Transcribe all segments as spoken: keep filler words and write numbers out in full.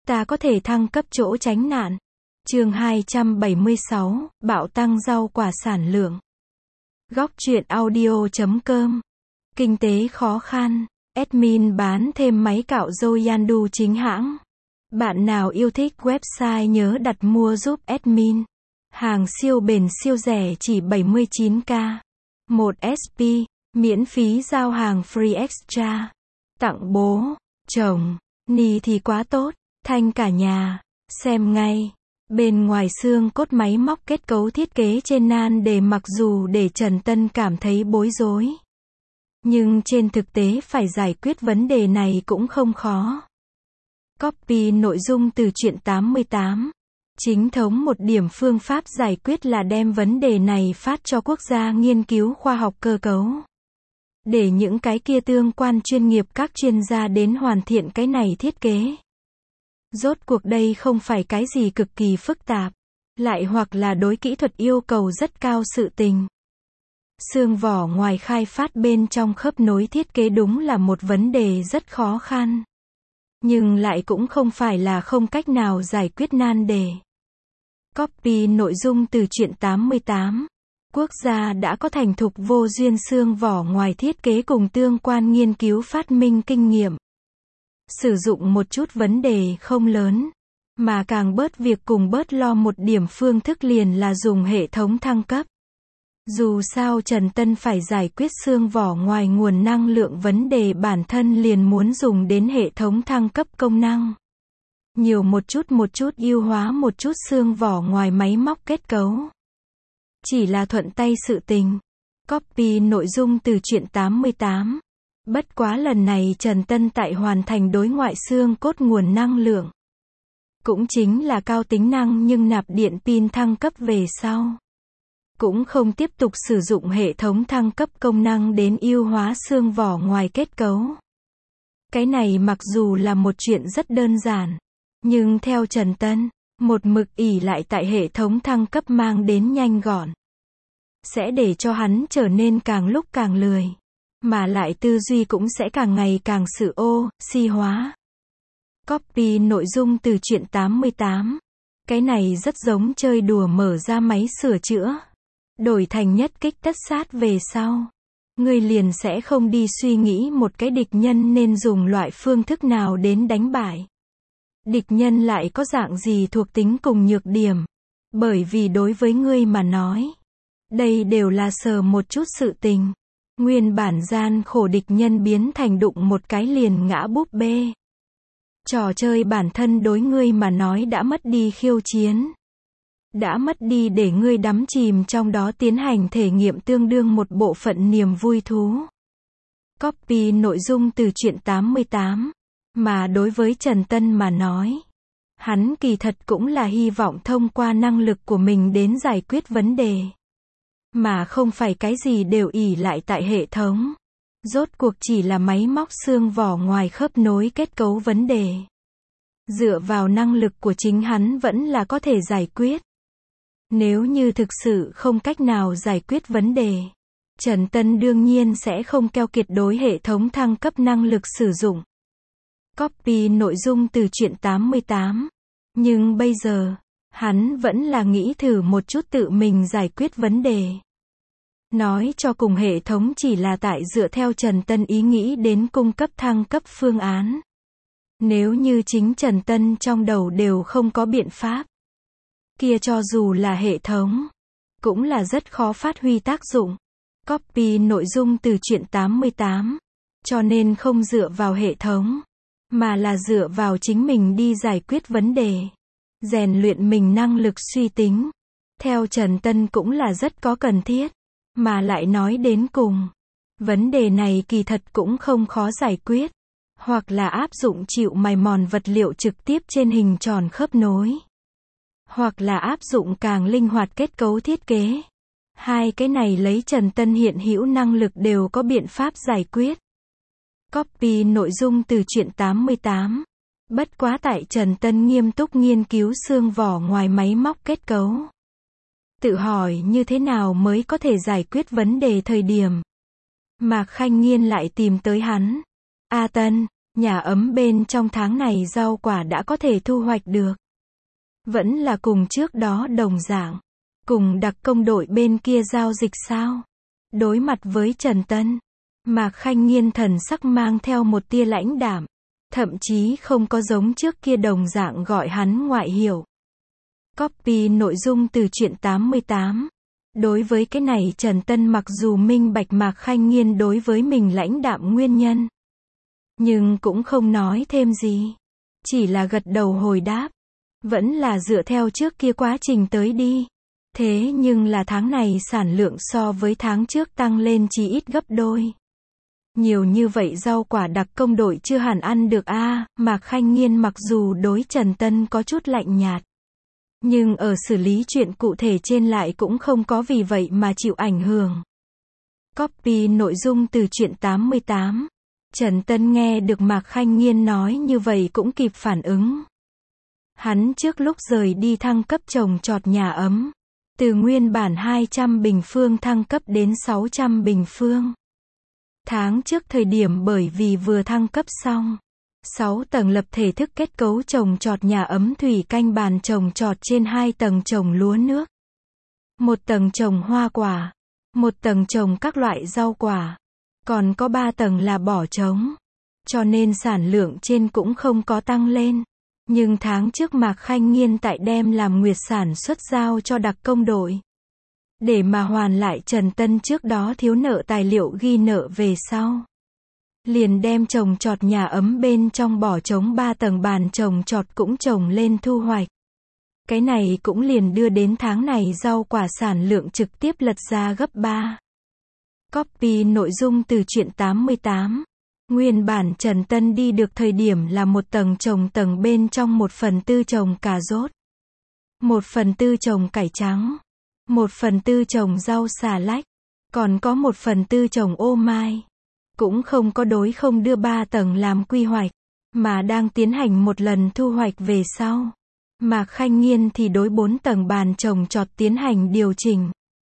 ta có thể thăng cấp chỗ tránh nạn. Chương hai trăm bảy mươi sáu, bạo tăng rau quả sản lượng. Góc truyện audio chấm com. Kinh tế khó khăn, admin bán thêm máy cạo râu Yandu chính hãng. Bạn nào yêu thích website nhớ đặt mua giúp admin. Hàng siêu bền siêu rẻ chỉ bảy mươi chín k. một ét pê, miễn phí giao hàng free extra. Tặng bố, chồng, ni thì quá tốt, thanh cả nhà. Xem ngay. Bên ngoài xương cốt máy móc kết cấu thiết kế trên nan đề mặc dù để Trần Tân cảm thấy bối rối. Nhưng trên thực tế phải giải quyết vấn đề này cũng không khó. Copy nội dung từ truyện tám mươi tám. Chính thống một điểm phương pháp giải quyết là đem vấn đề này phát cho quốc gia nghiên cứu khoa học cơ cấu. Để những cái kia tương quan chuyên nghiệp các chuyên gia đến hoàn thiện cái này thiết kế. Rốt cuộc đây không phải cái gì cực kỳ phức tạp, lại hoặc là đối kỹ thuật yêu cầu rất cao sự tình. Xương vỏ ngoài khai phát bên trong khớp nối thiết kế đúng là một vấn đề rất khó khăn. Nhưng lại cũng không phải là không cách nào giải quyết nan đề. Copy nội dung từ truyện tám mươi tám. Quốc gia đã có thành thục vô duyên xương vỏ ngoài thiết kế cùng tương quan nghiên cứu phát minh kinh nghiệm. Sử dụng một chút vấn đề không lớn, mà càng bớt việc cùng bớt lo một điểm phương thức liền là dùng hệ thống thăng cấp. Dù sao Trần Tân phải giải quyết xương vỏ ngoài nguồn năng lượng vấn đề bản thân liền muốn dùng đến hệ thống thăng cấp công năng. Nhiều một chút một chút ưu hóa một chút xương vỏ ngoài máy móc kết cấu. Chỉ là thuận tay sự tình. Copy nội dung từ truyện tám mươi tám. Bất quá lần này Trần Tân tại hoàn thành đối ngoại xương cốt nguồn năng lượng. Cũng chính là cao tính năng nhưng nạp điện pin thăng cấp về sau. Cũng không tiếp tục sử dụng hệ thống thăng cấp công năng đến ưu hóa xương vỏ ngoài kết cấu. Cái này mặc dù là một chuyện rất đơn giản. Nhưng theo Trần Tân, một mực ỷ lại tại hệ thống thăng cấp mang đến nhanh gọn. Sẽ để cho hắn trở nên càng lúc càng lười. Mà lại tư duy cũng sẽ càng ngày càng sự ô, si hóa. Copy nội dung từ truyện tám mươi tám. Cái này rất giống chơi đùa mở ra máy sửa chữa. Đổi thành nhất kích tất sát về sau. Ngươi liền sẽ không đi suy nghĩ một cái địch nhân nên dùng loại phương thức nào đến đánh bại. Địch nhân lại có dạng gì thuộc tính cùng nhược điểm. Bởi vì đối với ngươi mà nói. Đây đều là sờ một chút sự tình. Nguyên bản gian khổ địch nhân biến thành đụng một cái liền ngã búp bê. Trò chơi bản thân đối ngươi mà nói đã mất đi khiêu chiến. Đã mất đi để ngươi đắm chìm trong đó tiến hành thể nghiệm tương đương một bộ phận niềm vui thú. Copy nội dung từ truyện tám mươi tám. Mà đối với Trần Tân mà nói. Hắn kỳ thật cũng là hy vọng thông qua năng lực của mình đến giải quyết vấn đề. Mà không phải cái gì đều ỷ lại tại hệ thống. Rốt cuộc chỉ là máy móc xương vỏ ngoài khớp nối kết cấu vấn đề. Dựa vào năng lực của chính hắn vẫn là có thể giải quyết. Nếu như thực sự không cách nào giải quyết vấn đề, Trần Tân đương nhiên sẽ không keo kiệt đối hệ thống thăng cấp năng lực sử dụng. Copy nội dung từ truyện tám mươi tám. Nhưng bây giờ, hắn vẫn là nghĩ thử một chút tự mình giải quyết vấn đề. Nói cho cùng hệ thống chỉ là tại dựa theo Trần Tân ý nghĩ đến cung cấp thăng cấp phương án. Nếu như chính Trần Tân trong đầu đều không có biện pháp. Kia cho dù là hệ thống, cũng là rất khó phát huy tác dụng. Copy nội dung từ truyện tám mươi tám. Cho nên không dựa vào hệ thống, mà là dựa vào chính mình đi giải quyết vấn đề. Rèn luyện mình năng lực suy tính. Theo Trần Tân cũng là rất có cần thiết. Mà lại nói đến cùng. Vấn đề này kỳ thật cũng không khó giải quyết. Hoặc là áp dụng chịu mài mòn vật liệu trực tiếp trên hình tròn khớp nối. Hoặc là áp dụng càng linh hoạt kết cấu thiết kế. Hai cái này lấy Trần Tân hiện hữu năng lực đều có biện pháp giải quyết. Copy nội dung từ truyện tám mươi tám. Bất quá tại Trần Tân nghiêm túc nghiên cứu xương vỏ ngoài máy móc kết cấu. Tự hỏi như thế nào mới có thể giải quyết vấn đề thời điểm. Mạc Khanh Nghiên lại tìm tới hắn. A Tân, Nhà ấm bên trong tháng này rau quả đã có thể thu hoạch được. Vẫn là cùng trước đó đồng dạng. Cùng đặc công đội bên kia giao dịch sao? Đối mặt với Trần Tân, Mạc Khanh Nghiên thần sắc mang theo một tia lãnh đạm. Thậm chí không có giống trước kia đồng dạng gọi hắn ngoại hiệu. Copy nội dung từ truyện tám mươi tám. Đối với cái này Trần Tân mặc dù minh bạch Mạc Khanh Nghiên đối với mình lãnh đạm nguyên nhân, nhưng cũng không nói thêm gì. Chỉ là gật đầu hồi đáp. Vẫn là dựa theo trước kia quá trình tới đi. Thế nhưng là tháng này sản lượng so với tháng trước tăng lên chỉ ít gấp đôi. Nhiều như vậy rau quả đặc công đội chưa hẳn ăn được a. À, Mạc Khanh Nghiên mặc dù đối Trần Tân có chút lạnh nhạt, nhưng ở xử lý chuyện cụ thể trên lại cũng không có vì vậy mà chịu ảnh hưởng. Copy nội dung từ truyện tám mươi tám. Trần Tân nghe được Mạc Khanh Nghiên nói như vậy cũng kịp phản ứng. Hắn trước lúc rời đi thăng cấp trồng trọt nhà ấm, từ nguyên bản hai trăm bình phương thăng cấp đến sáu trăm bình phương. Tháng trước thời điểm bởi vì vừa thăng cấp xong, sáu tầng lập thể thức kết cấu trồng trọt nhà ấm thủy canh bàn trồng trọt trên hai tầng trồng lúa nước, một tầng trồng hoa quả, một tầng trồng các loại rau quả, còn có ba tầng là bỏ trống. Cho nên sản lượng trên cũng không có tăng lên. Nhưng tháng trước Mạc Khanh Nghiên tại đem làm nguyệt sản xuất giao cho đặc công đội. Để mà hoàn lại Trần Tân trước đó thiếu nợ tài liệu ghi nợ về sau. Liền đem trồng trọt nhà ấm bên trong bỏ trống ba tầng bàn trồng trọt cũng trồng lên thu hoạch. Cái này cũng liền đưa đến tháng này rau quả sản lượng trực tiếp lật ra gấp ba. Copy nội dung từ truyện tám mươi tám. Nguyên bản Trần Tân đi được thời điểm là một tầng trồng tầng bên trong một phần tư trồng cà rốt, một phần tư trồng cải trắng, một phần tư trồng rau xà lách, còn có một phần tư trồng ô mai. Cũng không có đối không đưa ba tầng làm quy hoạch, mà đang tiến hành một lần thu hoạch về sau. Mạc Khanh Nghiên thì đối bốn tầng bàn trồng trọt tiến hành điều chỉnh.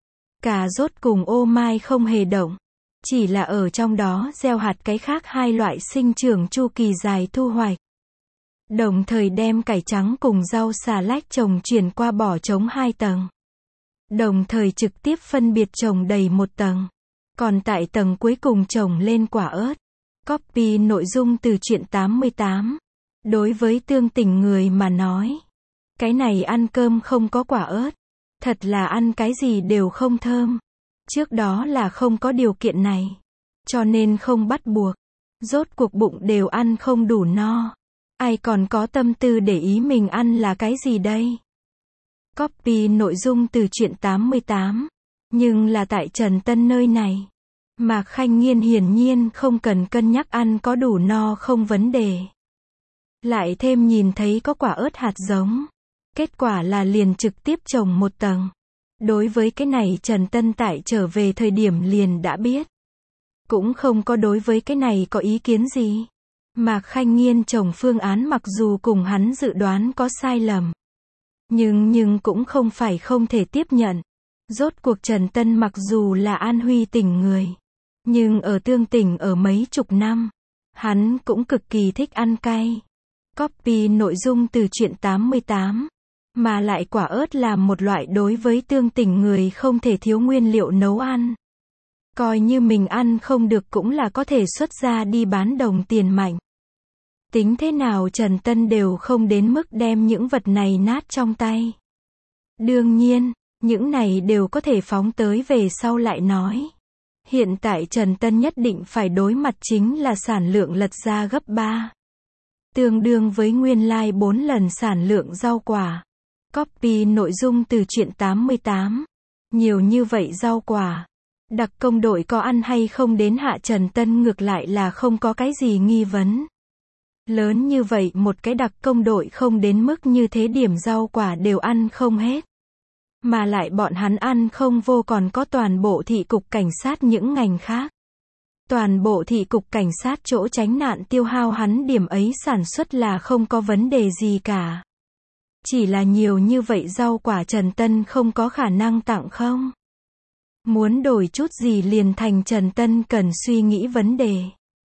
Cà rốt cùng ô mai không hề động. Chỉ là ở trong đó gieo hạt cái khác hai loại sinh trưởng chu kỳ dài thu hoạch. Đồng thời đem cải trắng cùng rau xà lách trồng chuyển qua bỏ trống hai tầng. Đồng thời trực tiếp phân biệt trồng đầy một tầng. Còn tại tầng cuối cùng trồng lên quả ớt. Copy nội dung từ truyện tám mươi tám. Đối với tương tình người mà nói, cái này ăn cơm không có quả ớt, thật là ăn cái gì đều không thơm. Trước đó là không có điều kiện này, cho nên không bắt buộc. Rốt cuộc bụng đều ăn không đủ no. Ai còn có tâm tư để ý mình ăn là cái gì đây? Copy nội dung từ truyện tám mươi tám. Nhưng là tại Trần Tân nơi này, Mạc Khanh Nghiên hiển nhiên không cần cân nhắc ăn có đủ no không vấn đề. Lại thêm nhìn thấy có quả ớt hạt giống. Kết quả là liền trực tiếp trồng một tầng. Đối với cái này Trần Tân tại trở về thời điểm liền đã biết. Cũng không có đối với cái này có ý kiến gì. Mạc Khanh Nghiên trồng phương án mặc dù cùng hắn dự đoán có sai lầm. Nhưng nhưng cũng không phải không thể tiếp nhận. Rốt cuộc Trần Tân mặc dù là An Huy tỉnh người. Nhưng ở Tương Tỉnh ở mấy chục năm. Hắn cũng cực kỳ thích ăn cay. Copy nội dung từ truyện tám mươi tám. Mà lại quả ớt là một loại đối với Tương Tỉnh người không thể thiếu nguyên liệu nấu ăn. Coi như mình ăn không được cũng là có thể xuất ra đi bán đồng tiền mạnh. Tính thế nào Trần Tân đều không đến mức đem những vật này nát trong tay. Đương nhiên, những này đều có thể phóng tới về sau lại nói. Hiện tại Trần Tân nhất định phải đối mặt chính là sản lượng lật ra gấp ba. Tương đương với nguyên lai like bốn lần sản lượng rau quả. Copy nội dung từ truyện tám mươi tám. Nhiều như vậy rau quả. Đặc công đội có ăn hay không đến hạ Trần Tân ngược lại là không có cái gì nghi vấn. Lớn như vậy một cái đặc công đội không đến mức như thế điểm rau quả đều ăn không hết. Mà lại bọn hắn ăn không vô còn có toàn bộ thị cục cảnh sát những ngành khác. Toàn bộ thị cục cảnh sát chỗ tránh nạn tiêu hao hắn điểm ấy sản xuất là không có vấn đề gì cả. Chỉ là nhiều như vậy rau quả Trần Tân không có khả năng tặng không. Muốn đổi chút gì liền thành Trần Tân cần suy nghĩ vấn đề.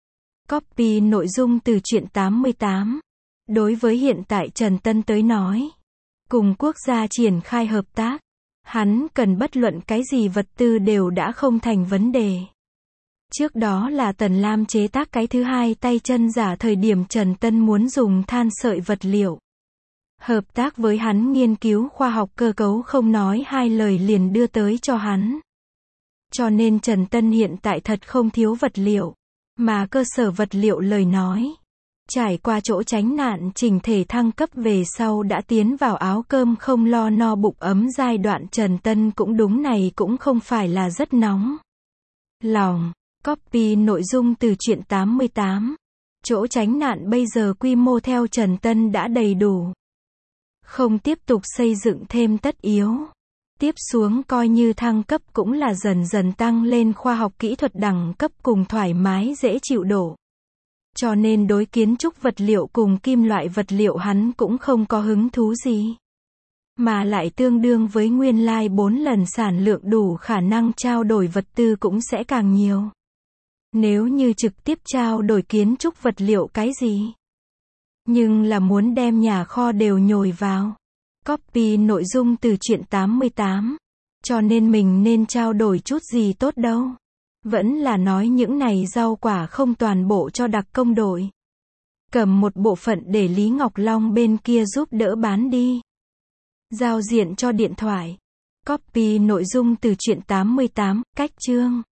Copy nội dung từ truyện tám mươi tám. Đối với hiện tại Trần Tân tới nói, cùng quốc gia triển khai hợp tác, hắn cần bất luận cái gì vật tư đều đã không thành vấn đề. Trước đó là Tần Lam chế tác cái thứ hai tay chân giả thời điểm Trần Tân muốn dùng than sợi vật liệu. Hợp tác với hắn nghiên cứu khoa học cơ cấu không nói hai lời liền đưa tới cho hắn. Cho nên Trần Tân hiện tại thật không thiếu vật liệu, mà cơ sở vật liệu lời nói. Trải qua chỗ tránh nạn chỉnh thể thăng cấp về sau đã tiến vào áo cơm không lo no bụng ấm giai đoạn Trần Tân cũng đúng này cũng không phải là rất nóng lòng. Copy nội dung từ truyện tám mươi tám. Chỗ tránh nạn bây giờ quy mô theo Trần Tân đã đầy đủ. Không tiếp tục xây dựng thêm tất yếu. Tiếp xuống coi như thăng cấp cũng là dần dần tăng lên khoa học kỹ thuật đẳng cấp cùng thoải mái dễ chịu độ. Cho nên đối kiến trúc vật liệu cùng kim loại vật liệu hắn cũng không có hứng thú gì. Mà lại tương đương với nguyên lai bốn lần sản lượng đủ khả năng trao đổi vật tư cũng sẽ càng nhiều. Nếu như trực tiếp trao đổi kiến trúc vật liệu cái gì? Nhưng là muốn đem nhà kho đều nhồi vào. Copy nội dung từ truyện tám mươi tám. Cho nên mình nên trao đổi chút gì tốt đâu. Vẫn là nói những này rau quả không toàn bộ cho đặc công đội. Cầm một bộ phận để Lý Ngọc Long bên kia giúp đỡ bán đi. Giao diện cho điện thoại. Copy nội dung từ truyện tám mươi tám, cách chương.